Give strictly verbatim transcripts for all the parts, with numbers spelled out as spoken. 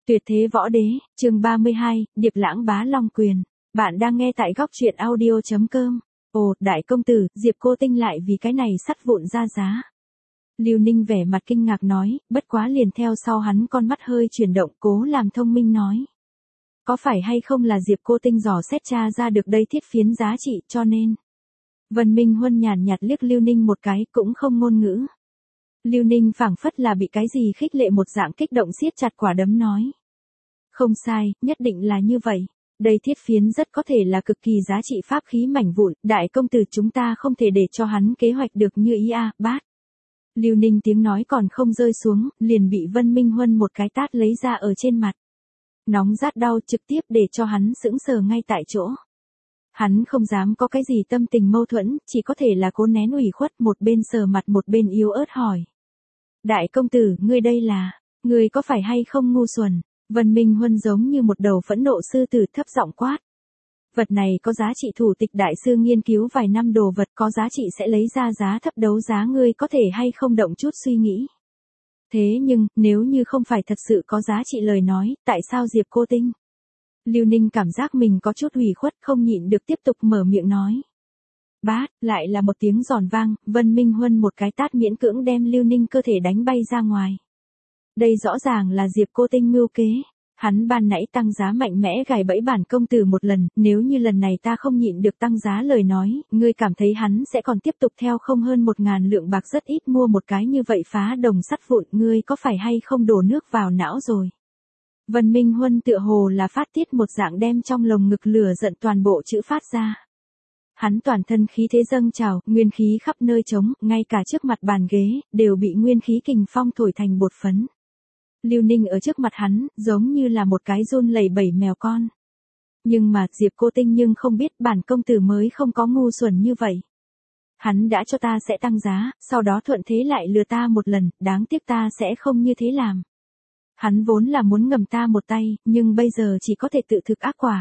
Tuyệt thế võ đế, chương ba mươi hai, Điệp lãng bá long quyền. Bạn đang nghe tại góc truyện audio chấm com. Ồ, đại công tử, Diệp cô tinh lại vì cái này sắt vụn ra giá. Lưu Ninh vẻ mặt kinh ngạc nói, bất quá liền theo sau hắn con mắt hơi chuyển động cố làm thông minh nói. Có phải hay không là Diệp cô tinh dò xét tra ra được đây thiết phiến giá trị cho nên. Vân Minh Huân nhàn nhạt liếc Lưu Ninh một cái cũng không ngôn ngữ. Lưu Ninh phảng phất là bị cái gì khích lệ một dạng kích động siết chặt quả đấm nói. Không sai, nhất định là như vậy. Đây thiết phiến rất có thể là cực kỳ giá trị pháp khí mảnh vụn, đại công tử chúng ta không thể để cho hắn kế hoạch được như ý a, bát. Lưu Ninh tiếng nói còn không rơi xuống, liền bị Vân Minh Huân một cái tát lấy ra ở trên mặt. Nóng rát đau trực tiếp để cho hắn sững sờ ngay tại chỗ. Hắn không dám có cái gì tâm tình mâu thuẫn, chỉ có thể là cố nén ủy khuất, một bên sờ mặt một bên yếu ớt hỏi. Đại công tử, ngươi đây là, ngươi có phải hay không ngu xuẩn? Vân Minh Huân giống như một đầu phẫn nộ sư tử thấp giọng quát. Vật này có giá trị thủ tịch đại sư nghiên cứu vài năm đồ vật có giá trị sẽ lấy ra giá thấp đấu giá ngươi có thể hay không động chút suy nghĩ. Thế nhưng, nếu như không phải thật sự có giá trị lời nói, tại sao Diệp cô tinh? Lưu Ninh cảm giác mình có chút ủy khuất không nhịn được tiếp tục mở miệng nói. Bát, lại là một tiếng giòn vang, Vân Minh Huân một cái tát miễn cưỡng đem Lưu Ninh cơ thể đánh bay ra ngoài. Đây rõ ràng là Diệp cô tinh mưu kế. Hắn ban nãy tăng giá mạnh mẽ gài bẫy bản công tử một lần, nếu như lần này ta không nhịn được tăng giá lời nói, ngươi cảm thấy hắn sẽ còn tiếp tục theo không hơn một ngàn lượng bạc rất ít mua một cái như vậy phá đồng sắt vụn, ngươi có phải hay không đổ nước vào não rồi. Vân Minh Huân tựa hồ là phát tiết một dạng đem trong lồng ngực lửa giận toàn bộ chữ phát ra. Hắn toàn thân khí thế dâng trào, nguyên khí khắp nơi trống, ngay cả trước mặt bàn ghế, đều bị nguyên khí kình phong thổi thành bột phấn. Lưu Ninh ở trước mặt hắn, giống như là một cái run lẩy bẩy mèo con. Nhưng mà, Diệp cô tinh nhưng không biết bản công tử mới không có ngu xuẩn như vậy. Hắn đã cho ta sẽ tăng giá, sau đó thuận thế lại lừa ta một lần, đáng tiếc ta sẽ không như thế làm. Hắn vốn là muốn ngầm ta một tay, nhưng bây giờ chỉ có thể tự thực ác quả.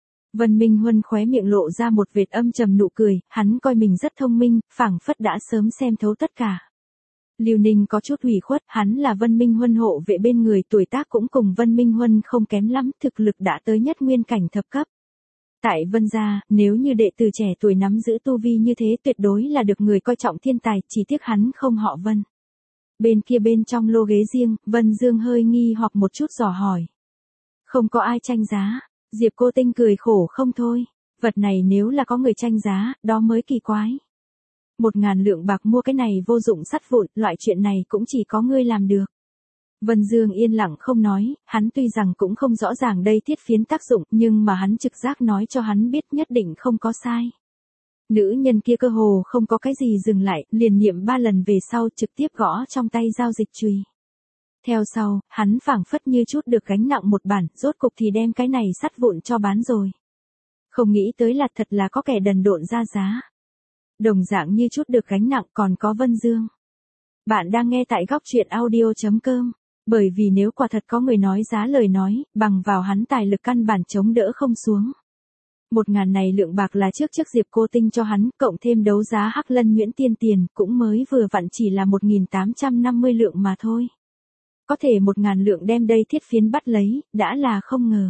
Vân Minh Huân khóe miệng lộ ra một vệt âm trầm nụ cười, hắn coi mình rất thông minh, phảng phất đã sớm xem thấu tất cả. Lưu Ninh có chút ủy khuất, hắn là Vân Minh Huân hộ vệ bên người tuổi tác cũng cùng Vân Minh Huân không kém lắm, thực lực đã tới nhất nguyên cảnh thập cấp. Tại Vân gia, nếu như đệ tử trẻ tuổi nắm giữ tu vi như thế tuyệt đối là được người coi trọng thiên tài, chỉ tiếc hắn không họ Vân. Bên kia bên trong lô ghế riêng, Vân Dương hơi nghi hoặc một chút dò hỏi. Không có ai tranh giá, Diệp cô tinh cười khổ không thôi, vật này nếu là có người tranh giá, đó mới kỳ quái. Một ngàn lượng bạc mua cái này vô dụng sắt vụn, loại chuyện này cũng chỉ có ngươi làm được. Vân Dương yên lặng không nói, hắn tuy rằng cũng không rõ ràng đây thiết phiến tác dụng, nhưng mà hắn trực giác nói cho hắn biết nhất định không có sai. Nữ nhân kia cơ hồ không có cái gì dừng lại, liền niệm ba lần về sau trực tiếp gõ trong tay giao dịch chùy. Theo sau, hắn phảng phất như chút được gánh nặng một bản, rốt cục thì đem cái này sắt vụn cho bán rồi. Không nghĩ tới là thật là có kẻ đần độn ra giá. Đồng dạng như chút được gánh nặng còn có Vân Dương. Bạn đang nghe tại góc truyện audio chấm com, bởi vì nếu quả thật có người nói giá lời nói, bằng vào hắn tài lực căn bản chống đỡ không xuống. Một ngàn này lượng bạc là trước trước Diệp cô tinh cho hắn, cộng thêm đấu giá Hắc Lân Nhuyễn Tiên tiền, cũng mới vừa vặn chỉ là một nghìn tám trăm năm mươi lượng mà thôi. Có thể một ngàn lượng đem đây thiết phiến bắt lấy, đã là không ngờ.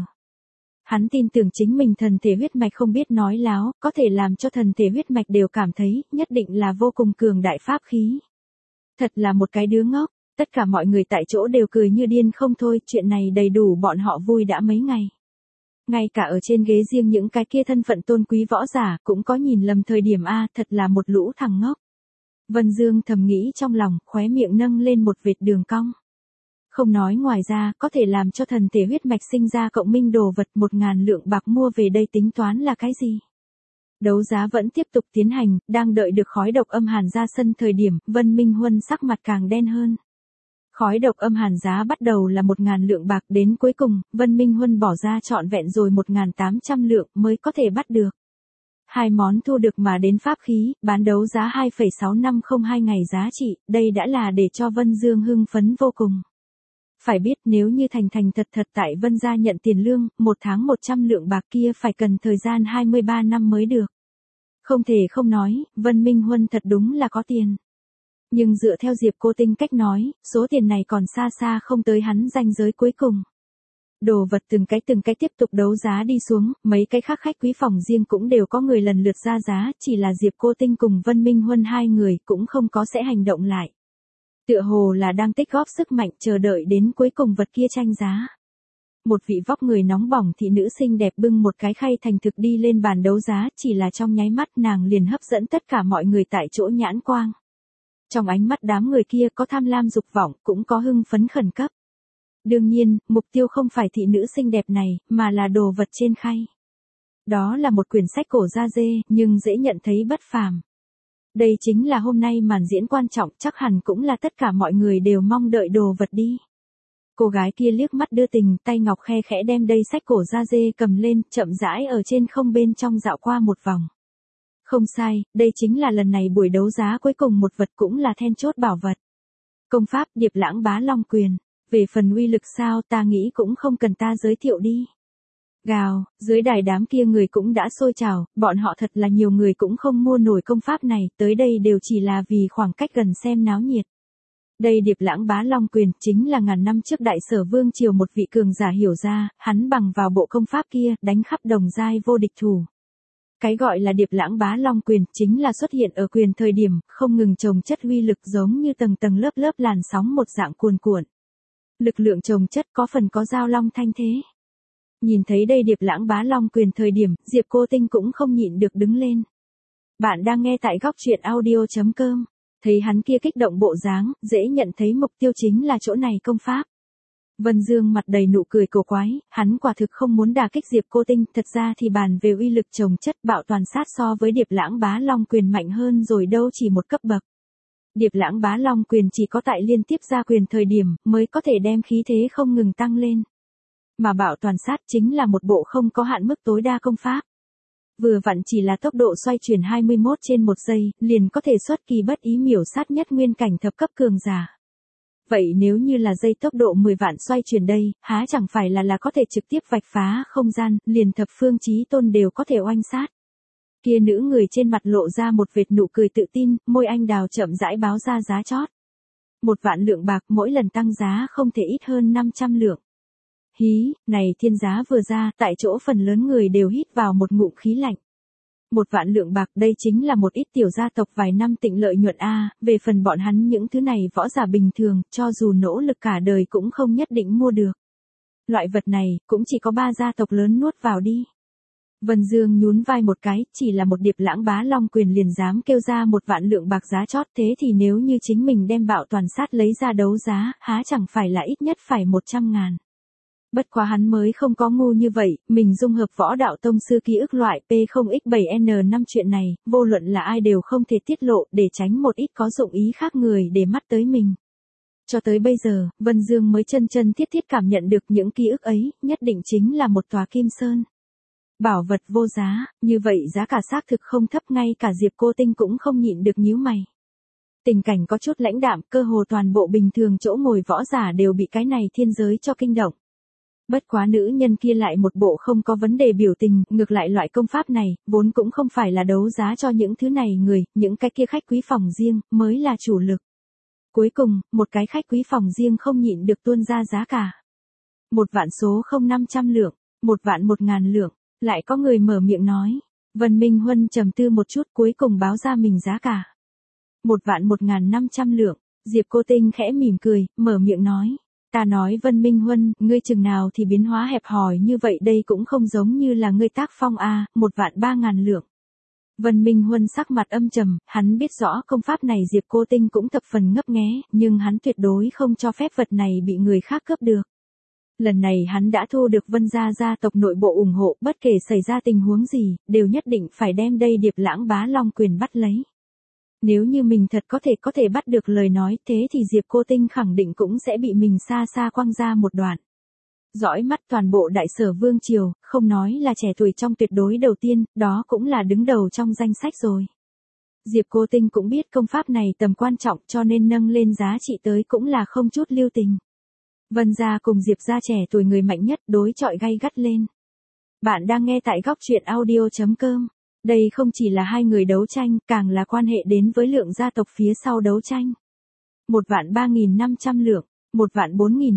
Hắn tin tưởng chính mình thần thể huyết mạch không biết nói láo, có thể làm cho thần thể huyết mạch đều cảm thấy, nhất định là vô cùng cường đại pháp khí. Thật là một cái đứa ngốc, tất cả mọi người tại chỗ đều cười như điên không thôi, chuyện này đầy đủ bọn họ vui đã mấy ngày. Ngay cả ở trên ghế riêng những cái kia thân phận tôn quý võ giả cũng có nhìn lầm thời điểm a, thật là một lũ thằng ngốc. Vân Dương thầm nghĩ trong lòng, khóe miệng nâng lên một vệt đường cong. Không nói ngoài ra, có thể làm cho thần thể huyết mạch sinh ra cộng minh đồ vật một ngàn lượng bạc mua về đây tính toán là cái gì? Đấu giá vẫn tiếp tục tiến hành, đang đợi được khói độc âm hàn ra sân thời điểm, Vân Minh Huân sắc mặt càng đen hơn. Khói độc âm hàn giá bắt đầu là một ngàn lượng bạc, đến cuối cùng, Vân Minh Huân bỏ ra trọn vẹn rồi một nghìn tám trăm lượng mới có thể bắt được. Hai món thu được mà đến pháp khí, bán đấu giá hai phẩy sáu năm không hai ngày giá trị, đây đã là để cho Vân Dương hưng phấn vô cùng. Phải biết nếu như thành thành thật thật tại Vân gia nhận tiền lương, một tháng một trăm lượng bạc kia phải cần thời gian hai mươi ba năm mới được. Không thể không nói, Vân Minh Huân thật đúng là có tiền. Nhưng dựa theo Diệp cô tinh cách nói, số tiền này còn xa xa không tới hắn ranh giới cuối cùng. Đồ vật từng cái từng cái tiếp tục đấu giá đi xuống, mấy cái khác khách quý phòng riêng cũng đều có người lần lượt ra giá, chỉ là Diệp Cô Tinh cùng Vân Minh Huân hai người cũng không có sẽ hành động lại. Tựa hồ là đang tích góp sức mạnh chờ đợi đến cuối cùng vật kia tranh giá. Một vị vóc người nóng bỏng thị nữ xinh đẹp bưng một cái khay thành thực đi lên bàn đấu giá, chỉ là trong nháy mắt nàng liền hấp dẫn tất cả mọi người tại chỗ nhãn quang. Trong ánh mắt đám người kia có tham lam dục vọng, cũng có hưng phấn khẩn cấp. Đương nhiên, mục tiêu không phải thị nữ xinh đẹp này, mà là đồ vật trên khay. Đó là một quyển sách cổ da dê, nhưng dễ nhận thấy bất phàm. Đây chính là hôm nay màn diễn quan trọng, chắc hẳn cũng là tất cả mọi người đều mong đợi đồ vật đi. Cô gái kia liếc mắt đưa tình, tay ngọc khe khẽ đem đây sách cổ da dê cầm lên, chậm rãi ở trên không bên trong dạo qua một vòng. Không sai, đây chính là lần này buổi đấu giá cuối cùng một vật cũng là then chốt bảo vật. Công pháp Điệp Lãng Bá Long Quyền. Về phần uy lực sao ta nghĩ cũng không cần ta giới thiệu đi. Gào, dưới đài đám kia người cũng đã sôi trào, bọn họ thật là nhiều người cũng không mua nổi công pháp này, tới đây đều chỉ là vì khoảng cách gần xem náo nhiệt. Đây Điệp Lãng Bá Long Quyền chính là ngàn năm trước đại sở vương triều một vị cường giả hiểu ra, hắn bằng vào bộ công pháp kia, đánh khắp đồng giai vô địch thủ. Cái gọi là Điệp Lãng Bá Long Quyền chính là xuất hiện ở quyền thời điểm, không ngừng chồng chất uy lực giống như tầng tầng lớp lớp làn sóng một dạng cuồn cuộn. Lực lượng chồng chất có phần có dao long thanh thế. Nhìn thấy đây Điệp Lãng Bá Long Quyền thời điểm, Diệp Cô Tinh cũng không nhịn được đứng lên. Bạn đang nghe tại góc truyện audio chấm com. Thấy hắn kia kích động bộ dáng, dễ nhận thấy mục tiêu chính là chỗ này công pháp. Vân Dương mặt đầy nụ cười cổ quái, hắn quả thực không muốn đả kích Diệp Cô Tinh, thật ra thì bàn về uy lực chồng chất bạo toàn sát so với Điệp Lãng Bá Long Quyền mạnh hơn rồi đâu chỉ một cấp bậc. Điệp Lãng Bá Long Quyền chỉ có tại liên tiếp ra quyền thời điểm mới có thể đem khí thế không ngừng tăng lên. Mà bạo toàn sát chính là một bộ không có hạn mức tối đa công pháp. Vừa vặn chỉ là tốc độ xoay chuyển hai mươi mốt trên một giây, liền có thể xuất kỳ bất ý miểu sát nhất nguyên cảnh thập cấp cường giả. Vậy nếu như là dây tốc độ mười vạn xoay chuyển đây, há chẳng phải là là có thể trực tiếp vạch phá không gian, liền thập phương chí tôn đều có thể oanh sát. Kia nữ người trên mặt lộ ra một vệt nụ cười tự tin, môi anh đào chậm rãi báo ra giá chót. Một vạn lượng bạc mỗi lần tăng giá không thể ít hơn năm trăm lượng. Hí, này thiên giá vừa ra, tại chỗ phần lớn người đều hít vào một ngụm khí lạnh. Một vạn lượng bạc đây chính là một ít tiểu gia tộc vài năm tịnh lợi nhuận A, về phần bọn hắn những thứ này võ giả bình thường, cho dù nỗ lực cả đời cũng không nhất định mua được. Loại vật này, cũng chỉ có ba gia tộc lớn nuốt vào đi. Vân Dương nhún vai một cái, chỉ là một Điệp Lãng Bá Long Quyền liền dám kêu ra một vạn lượng bạc giá chót, thế thì nếu như chính mình đem bạo toàn sát lấy ra đấu giá, há chẳng phải là ít nhất phải một trăm ngàn. Bất quá hắn mới không có ngu như vậy, mình dung hợp võ đạo tông sư ký ức loại P không x bảy N năm chuyện này, vô luận là ai đều không thể tiết lộ để tránh một ít có dụng ý khác người để mắt tới mình. Cho tới bây giờ, Vân Dương mới chân chân thiết thiết cảm nhận được những ký ức ấy, nhất định chính là một tòa kim sơn. Bảo vật vô giá, như vậy giá cả xác thực không thấp, ngay cả Diệp Cô Tinh cũng không nhịn được nhíu mày. Tình cảnh có chút lãnh đạm, cơ hồ toàn bộ bình thường chỗ ngồi võ giả đều bị cái này thiên giới cho kinh động. Bất quá nữ nhân kia lại một bộ không có vấn đề biểu tình, ngược lại loại công pháp này, vốn cũng không phải là đấu giá cho những thứ này người, những cái kia khách quý phòng riêng, mới là chủ lực. Cuối cùng, một cái khách quý phòng riêng không nhịn được tuôn ra giá cả. Một vạn số không năm trăm lượng, một vạn một ngàn lượng, lại có người mở miệng nói. Vân Minh Huân trầm tư một chút cuối cùng báo ra mình giá cả. Một vạn một ngàn năm trăm lượng, Diệp Cô Tinh khẽ mỉm cười, mở miệng nói. Ta nói Vân Minh Huân, ngươi chừng nào thì biến hóa hẹp hòi như vậy, đây cũng không giống như là ngươi tác phong a, một vạn ba ngàn lượng. Vân Minh Huân sắc mặt âm trầm, hắn biết rõ công pháp này Diệp Cô Tinh cũng thập phần ngấp nghé, nhưng hắn tuyệt đối không cho phép vật này bị người khác cướp được. Lần này hắn đã thu được Vân gia gia tộc nội bộ ủng hộ, bất kể xảy ra tình huống gì, đều nhất định phải đem đây Điệp Lãng Bá Long Quyền bắt lấy. Nếu như mình thật có thể có thể bắt được lời nói, thế thì Diệp Cô Tinh khẳng định cũng sẽ bị mình xa xa quăng ra một đoạn. Dõi mắt toàn bộ đại sở vương triều, không nói là trẻ tuổi trong tuyệt đối đầu tiên, đó cũng là đứng đầu trong danh sách rồi. Diệp Cô Tinh cũng biết công pháp này tầm quan trọng, cho nên nâng lên giá trị tới cũng là không chút lưu tình. Vân gia cùng Diệp gia trẻ tuổi người mạnh nhất đối chọi gay gắt lên. Bạn đang nghe tại góc truyện audio chấm com. Đây không chỉ là hai người đấu tranh, càng là quan hệ đến với lượng gia tộc phía sau đấu tranh. Một vạn ba nghìn năm trăm lượng, một vạn bốn nghìn lượng,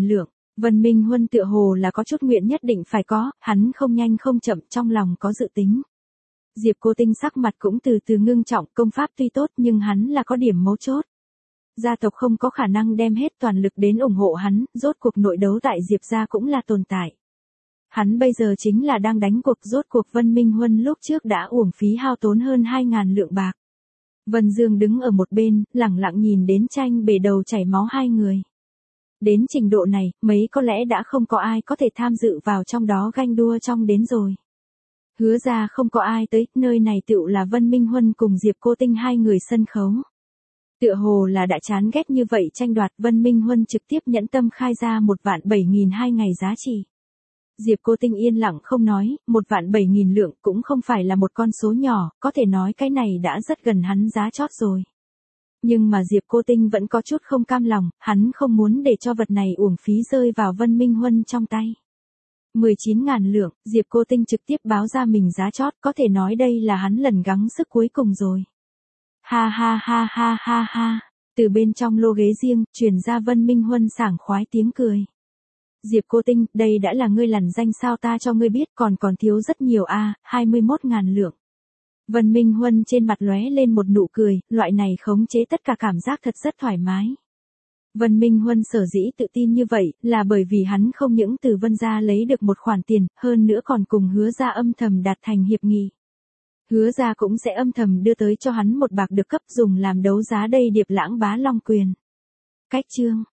Vân Minh Huân tựa hồ là có chút nguyện nhất định phải có, hắn không nhanh không chậm trong lòng có dự tính. Diệp Cô Tinh sắc mặt cũng từ từ ngưng trọng, công pháp tuy tốt nhưng hắn là có điểm mấu chốt. Gia tộc không có khả năng đem hết toàn lực đến ủng hộ hắn, rốt cuộc nội đấu tại Diệp gia cũng là tồn tại. Hắn bây giờ chính là đang đánh cuộc, rốt cuộc Vân Minh Huân lúc trước đã uổng phí hao tốn hơn hai ngàn lượng bạc. Vân Dương đứng ở một bên, lẳng lặng nhìn đến tranh bể đầu chảy máu hai người. Đến trình độ này, mấy có lẽ đã không có ai có thể tham dự vào trong đó ganh đua trong đến rồi. Hứa ra không có ai tới, nơi này tựu là Vân Minh Huân cùng Diệp Cô Tinh hai người sân khấu. Tựa hồ là đã chán ghét như vậy tranh đoạt, Vân Minh Huân trực tiếp nhẫn tâm khai ra một vạn bảy nghìn hai ngày giá trị. Diệp Cô Tinh yên lặng không nói, một vạn bảy nghìn lượng cũng không phải là một con số nhỏ, có thể nói cái này đã rất gần hắn giá chót rồi. Nhưng mà Diệp Cô Tinh vẫn có chút không cam lòng, hắn không muốn để cho vật này uổng phí rơi vào Vân Minh Huân trong tay. mười chín ngàn lượng, Diệp Cô Tinh trực tiếp báo ra mình giá chót, có thể nói đây là hắn lần gắng sức cuối cùng rồi. Ha ha ha ha ha ha, từ bên trong lô ghế riêng, truyền ra Vân Minh Huân sảng khoái tiếng cười. Diệp Cô Tinh, đây đã là ngươi lằn danh sao, ta cho ngươi biết còn còn thiếu rất nhiều a, à, hai mươi mốt ngàn lượng. Vân Minh Huân trên mặt lóe lên một nụ cười, loại này khống chế tất cả cảm giác thật rất thoải mái. Vân Minh Huân sở dĩ tự tin như vậy, là bởi vì hắn không những từ Vân gia lấy được một khoản tiền, hơn nữa còn cùng Hứa gia âm thầm đạt thành hiệp nghị. Hứa gia cũng sẽ âm thầm đưa tới cho hắn một bạc được cấp dùng làm đấu giá đây Điệp Lãng Bá Long Quyền. Cách chương